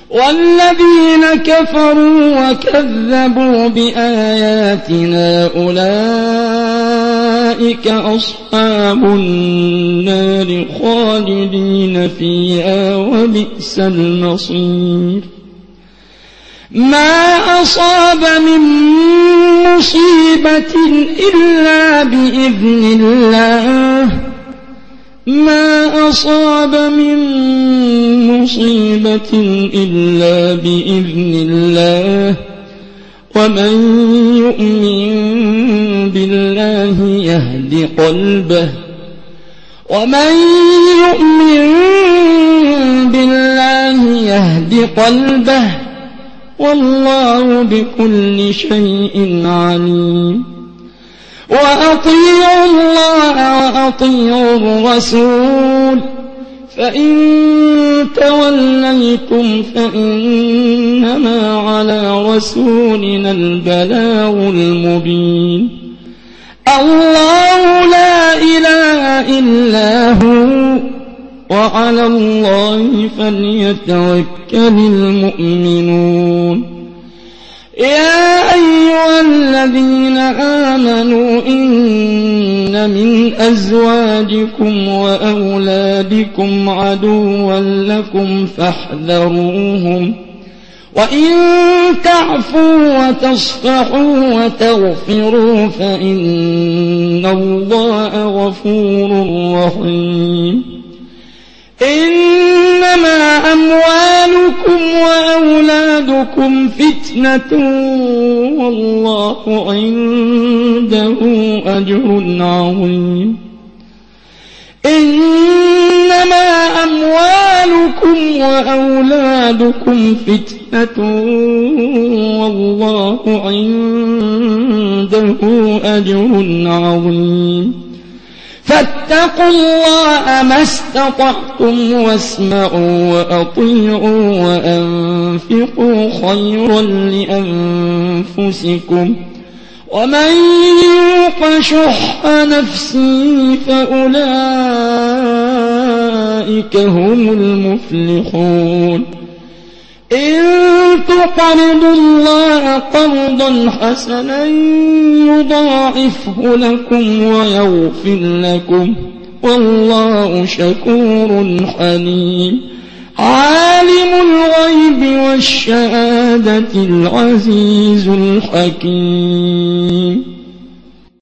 والذين كفروا وكذبوا بآياتنا أولئك أصحاب النار خالدين فيها وبئس المصير. ما أصاب من مصيبة إلا بإذن الله ما أصاب من مصيبة إلا بإذن الله ومن يؤمن بالله يهد قلبه والله بكل شيء عليم. وأطيعوا الله وأطيعوا الرسول فإن توليتم فإنما على رسولنا البلاغ المبين. الله لا إله إلا هو وعلى الله فليتوكل المؤمنون. يا أيها الذين آمنوا إن من أزواجكم وأولادكم عدوا لكم فاحذروهم وإن تعفوا وتصفحوا وتغفروا فإن الله غفور رحيم. إنما أموالكم وأولادكم فتنة والله عنده أجر عظيم. إنما أموالكم وأولادكم فتنة والله عنده أجر عظيم. فاتقوا الله ما استطعتم واسمعوا وأطيعوا وأنفقوا خيرا لأنفسكم ومن يوق شح نفسه فأولئك هم المفلحون. إن تقرضوا الله قرضا حسنا يضاعفه لكم ويغفر لكم والله شكور حليم. عالم الغيب والشهادة العزيز الحكيم.